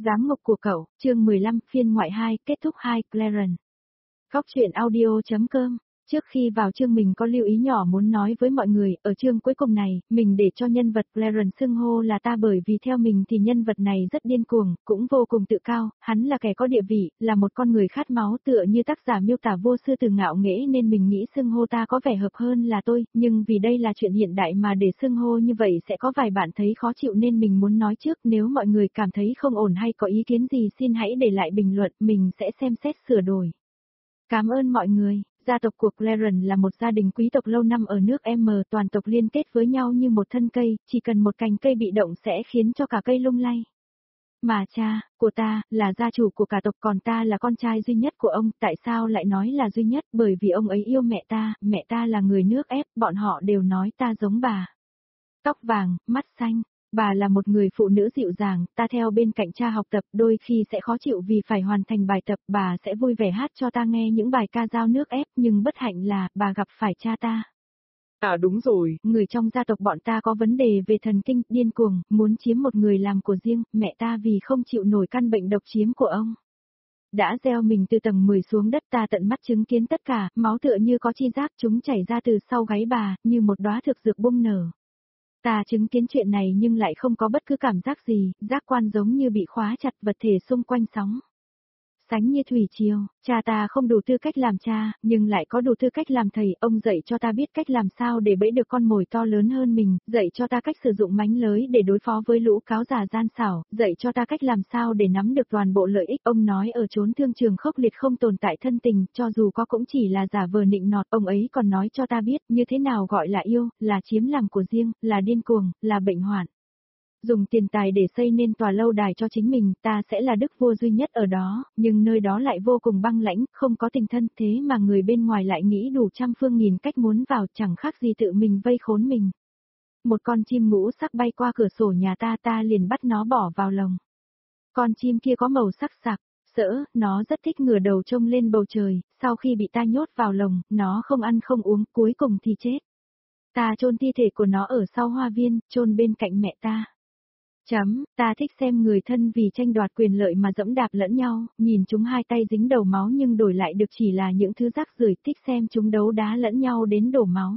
Giám ngục của cậu, chương 15, phiên ngoại 2, kết thúc 2, Clarence. Góc truyện audio.com. Trước khi vào chương mình có lưu ý nhỏ muốn nói với mọi người, ở chương cuối cùng này, mình để cho nhân vật Clarence xưng hô là ta bởi vì theo mình thì nhân vật này rất điên cuồng, cũng vô cùng tự cao, hắn là kẻ có địa vị, là một con người khát máu tựa như tác giả miêu tả vô sư từ ngạo nghễ nên mình nghĩ xưng hô ta có vẻ hợp hơn là tôi, nhưng vì đây là chuyện hiện đại mà để xưng hô như vậy sẽ có vài bạn thấy khó chịu nên mình muốn nói trước, nếu mọi người cảm thấy không ổn hay có ý kiến gì xin hãy để lại bình luận, mình sẽ xem xét sửa đổi. Cảm ơn mọi người. Gia tộc của Clarence là một gia đình quý tộc lâu năm ở nước M, toàn tộc liên kết với nhau như một thân cây, chỉ cần một cành cây bị động sẽ khiến cho cả cây lung lay. Mà cha, của ta, là gia chủ của cả tộc còn ta là con trai duy nhất của ông, tại sao lại nói là duy nhất, bởi vì ông ấy yêu mẹ ta là người nước ép, bọn họ đều nói ta giống bà. Tóc vàng, mắt xanh. Bà là một người phụ nữ dịu dàng, ta theo bên cạnh cha học tập, đôi khi sẽ khó chịu vì phải hoàn thành bài tập, bà sẽ vui vẻ hát cho ta nghe những bài ca dao nước ép, nhưng bất hạnh là, bà gặp phải cha ta. À đúng rồi, người trong gia tộc bọn ta có vấn đề về thần kinh, điên cuồng, muốn chiếm một người làm của riêng, mẹ ta vì không chịu nổi căn bệnh độc chiếm của ông. Đã gieo mình từ tầng 10 xuống đất ta tận mắt chứng kiến tất cả, máu tựa như có chi giác chúng chảy ra từ sau gáy bà, như một đóa thực dược bung nở. Ta chứng kiến chuyện này nhưng lại không có bất cứ cảm giác gì, giác quan giống như bị khóa chặt vật thể xung quanh sóng. Sánh như thủy triều, cha ta không đủ tư cách làm cha, nhưng lại có đủ tư cách làm thầy, ông dạy cho ta biết cách làm sao để bẫy được con mồi to lớn hơn mình, dạy cho ta cách sử dụng mánh lới để đối phó với lũ cáo già gian xảo, dạy cho ta cách làm sao để nắm được toàn bộ lợi ích. Ông nói ở chốn thương trường khốc liệt không tồn tại thân tình, cho dù có cũng chỉ là giả vờ nịnh nọt, ông ấy còn nói cho ta biết như thế nào gọi là yêu, là chiếm làm của riêng, là điên cuồng, là bệnh hoạn. Dùng tiền tài để xây nên tòa lâu đài cho chính mình, ta sẽ là đức vua duy nhất ở đó, nhưng nơi đó lại vô cùng băng lãnh, không có tình thân, thế mà người bên ngoài lại nghĩ đủ trăm phương nghìn cách muốn vào, chẳng khác gì tự mình vây khốn mình. Một con chim ngũ sắc bay qua cửa sổ nhà ta liền bắt nó bỏ vào lồng. Con chim kia có màu sắc sặc, sỡ, nó rất thích ngửa đầu trông lên bầu trời, sau khi bị ta nhốt vào lồng, nó không ăn không uống, cuối cùng thì chết. Ta chôn thi thể của nó ở sau hoa viên, chôn bên cạnh mẹ ta. Ta thích xem người thân vì tranh đoạt quyền lợi mà dẫm đạp lẫn nhau, nhìn chúng hai tay dính đầu máu nhưng đổi lại được chỉ là những thứ rác rưởi, thích xem chúng đấu đá lẫn nhau đến đổ máu.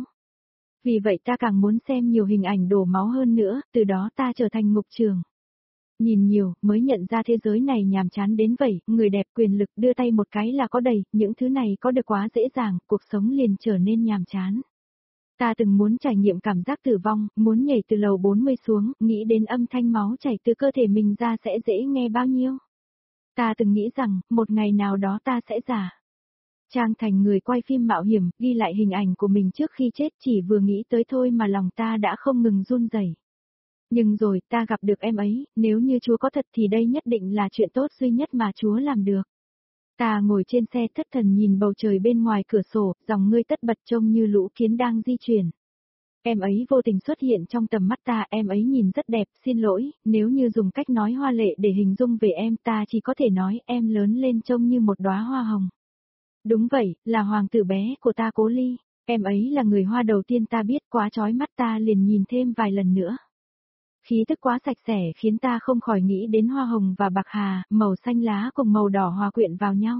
Vì vậy ta càng muốn xem nhiều hình ảnh đổ máu hơn nữa, từ đó ta trở thành ngục trường. Nhìn nhiều, mới nhận ra thế giới này nhàm chán đến vậy, người đẹp quyền lực đưa tay một cái là có đầy, những thứ này có được quá dễ dàng, cuộc sống liền trở nên nhàm chán. Ta từng muốn trải nghiệm cảm giác tử vong, muốn nhảy từ lầu 40 xuống, nghĩ đến âm thanh máu chảy từ cơ thể mình ra sẽ dễ nghe bao nhiêu. Ta từng nghĩ rằng, một ngày nào đó ta sẽ giả trang thành người quay phim mạo hiểm, ghi lại hình ảnh của mình trước khi chết, chỉ vừa nghĩ tới thôi mà lòng ta đã không ngừng run rẩy. Nhưng rồi, ta gặp được em ấy, nếu như Chúa có thật thì đây nhất định là chuyện tốt duy nhất mà Chúa làm được. Ta ngồi trên xe thất thần nhìn bầu trời bên ngoài cửa sổ, dòng ngươi tất bật trông như lũ kiến đang di chuyển. Em ấy vô tình xuất hiện trong tầm mắt ta, em ấy nhìn rất đẹp, xin lỗi, nếu như dùng cách nói hoa lệ để hình dung về em ta chỉ có thể nói em lớn lên trông như một đóa hoa hồng. Đúng vậy, là hoàng tử bé của ta Cố Ly, em ấy là người hoa đầu tiên ta biết, quá chói mắt ta liền nhìn thêm vài lần nữa. Khí tức quá sạch sẽ khiến ta không khỏi nghĩ đến hoa hồng và bạc hà, màu xanh lá cùng màu đỏ hòa quyện vào nhau.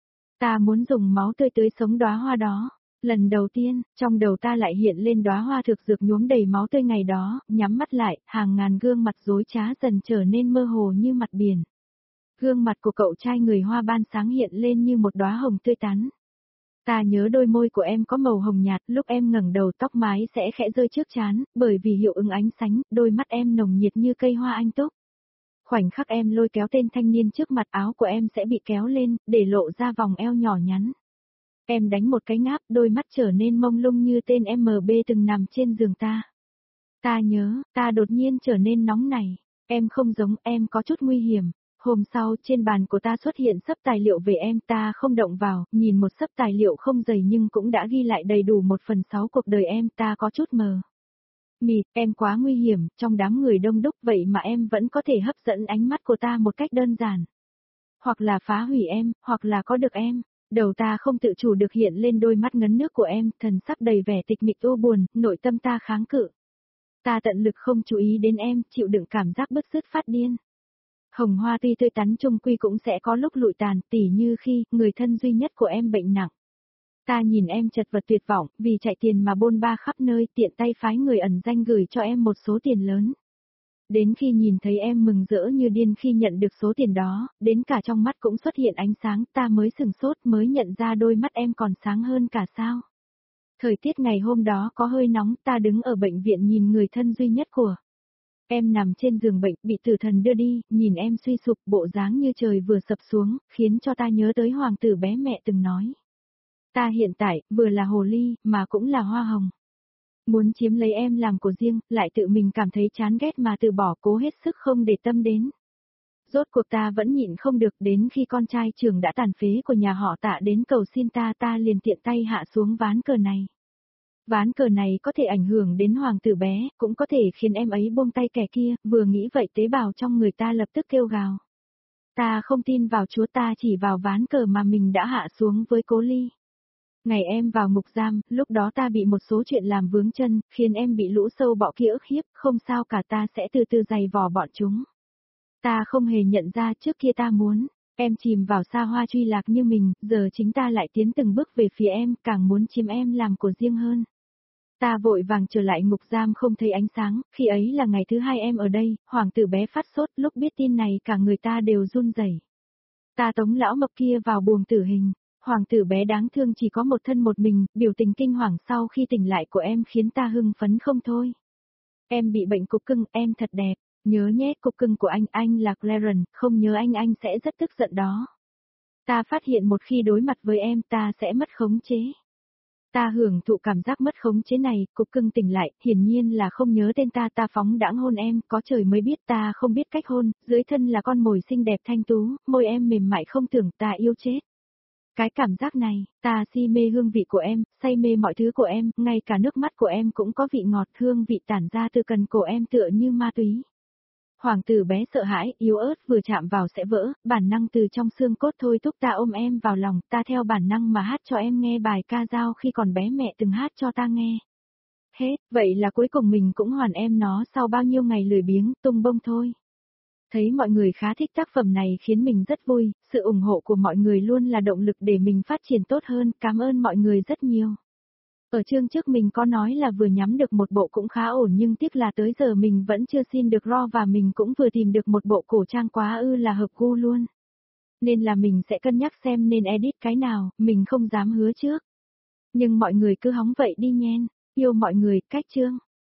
Ta muốn dùng máu tươi tưới sống đóa hoa đó. Lần đầu tiên, trong đầu ta lại hiện lên đóa hoa thực dược nhuốm đầy máu tươi ngày đó, nhắm mắt lại, hàng ngàn gương mặt dối trá dần trở nên mơ hồ như mặt biển. Gương mặt của cậu trai người Hoa ban sáng hiện lên như một đóa hồng tươi tắn. Ta nhớ đôi môi của em có màu hồng nhạt, lúc em ngẩng đầu tóc mái sẽ khẽ rơi trước trán, bởi vì hiệu ứng ánh sáng, đôi mắt em nồng nhiệt như cây hoa anh túc. Khoảnh khắc em lôi kéo tên thanh niên trước mặt, áo của em sẽ bị kéo lên, để lộ ra vòng eo nhỏ nhắn. Em đánh một cái ngáp, đôi mắt trở nên mông lung như tên MB từng nằm trên giường ta. Ta nhớ, ta đột nhiên trở nên nóng nảy. Em không giống, em có chút nguy hiểm. Hôm sau, trên bàn của ta xuất hiện xấp tài liệu về em, ta không động vào, nhìn một xấp tài liệu không dày nhưng cũng đã ghi lại đầy đủ 1/6 cuộc đời em, ta có chút mờ mịt, em quá nguy hiểm, trong đám người đông đúc vậy mà em vẫn có thể hấp dẫn ánh mắt của ta một cách đơn giản. Hoặc là phá hủy em, hoặc là có được em. Đầu ta không tự chủ được hiện lên đôi mắt ngấn nước của em, thần sắc đầy vẻ tịch mịch u buồn, nội tâm ta kháng cự. Ta tận lực không chú ý đến em, chịu đựng cảm giác bứt rứt phát điên. Hồng hoa tuy tươi tắn chung quy cũng sẽ có lúc lụi tàn, tỉ như khi người thân duy nhất của em bệnh nặng. Ta nhìn em chật vật tuyệt vọng, vì chạy tiền mà bôn ba khắp nơi, tiện tay phái người ẩn danh gửi cho em một số tiền lớn. Đến khi nhìn thấy em mừng rỡ như điên khi nhận được số tiền đó, đến cả trong mắt cũng xuất hiện ánh sáng, ta mới sừng sốt mới nhận ra đôi mắt em còn sáng hơn cả sao. Thời tiết ngày hôm đó có hơi nóng, ta đứng ở bệnh viện nhìn người thân duy nhất của em nằm trên giường bệnh, bị tử thần đưa đi, nhìn em suy sụp, bộ dáng như trời vừa sập xuống, khiến cho ta nhớ tới hoàng tử bé mẹ từng nói. Ta hiện tại, vừa là hồ ly, mà cũng là hoa hồng. Muốn chiếm lấy em làm của riêng, lại tự mình cảm thấy chán ghét mà từ bỏ, cố hết sức không để tâm đến. Rốt cuộc ta vẫn nhịn không được, đến khi con trai trưởng đã tàn phế của nhà họ Tạ đến cầu xin ta liền tiện tay hạ xuống ván cờ này. Ván cờ này có thể ảnh hưởng đến hoàng tử bé, cũng có thể khiến em ấy buông tay kẻ kia, vừa nghĩ vậy tế bào trong người ta lập tức kêu gào. Ta không tin vào Chúa, ta chỉ vào ván cờ mà mình đã hạ xuống với Cố Ly. Ngày em vào ngục giam, lúc đó ta bị một số chuyện làm vướng chân, khiến em bị lũ sâu bọ kia ức hiếp, không sao cả, ta sẽ từ từ giày vò bọn chúng. Ta không hề nhận ra trước kia ta muốn em chìm vào xa hoa truy lạc như mình, giờ chính ta lại tiến từng bước về phía em, càng muốn chiếm em làm của riêng hơn. Ta vội vàng trở lại ngục giam không thấy ánh sáng, khi ấy là ngày thứ 2 em ở đây, hoàng tử bé phát sốt, lúc biết tin này cả người ta đều run rẩy. Ta tống lão mập kia vào buồng tử hình, hoàng tử bé đáng thương chỉ có một thân một mình, biểu tình kinh hoàng sau khi tỉnh lại của em khiến ta hưng phấn không thôi. Em bị bệnh cục cưng, em thật đẹp, nhớ nhé, cục cưng của anh là Clarence, không nhớ anh sẽ rất tức giận đó. Ta phát hiện một khi đối mặt với em ta sẽ mất khống chế. Ta hưởng thụ cảm giác mất khống chế này, cục cưng tỉnh lại, hiển nhiên là không nhớ tên ta phóng đãng hôn em, có trời mới biết ta không biết cách hôn, dưới thân là con mồi xinh đẹp thanh tú, môi em mềm mại không tưởng ta yêu chết. Cái cảm giác này, ta si mê hương vị của em, say mê mọi thứ của em, ngay cả nước mắt của em cũng có vị ngọt, hương vị tản ra từ cần cổ em tựa như ma túy. Hoàng tử bé sợ hãi, yếu ớt vừa chạm vào sẽ vỡ, bản năng từ trong xương cốt thôi thúc ta ôm em vào lòng, ta theo bản năng mà hát cho em nghe bài ca dao khi còn bé mẹ từng hát cho ta nghe. Hết, vậy là cuối cùng mình cũng hoàn em nó sau bao nhiêu ngày lười biếng, tung bông thôi. Thấy mọi người khá thích tác phẩm này khiến mình rất vui, sự ủng hộ của mọi người luôn là động lực để mình phát triển tốt hơn, cảm ơn mọi người rất nhiều. Ở chương trước mình có nói là vừa nhắm được một bộ cũng khá ổn nhưng tiếc là tới giờ mình vẫn chưa xin được RAW và mình cũng vừa tìm được một bộ cổ trang quá là hợp gu luôn. Nên là mình sẽ cân nhắc xem nên edit cái nào, mình không dám hứa trước. Nhưng mọi người cứ hóng vậy đi nhen, yêu mọi người, cách chương.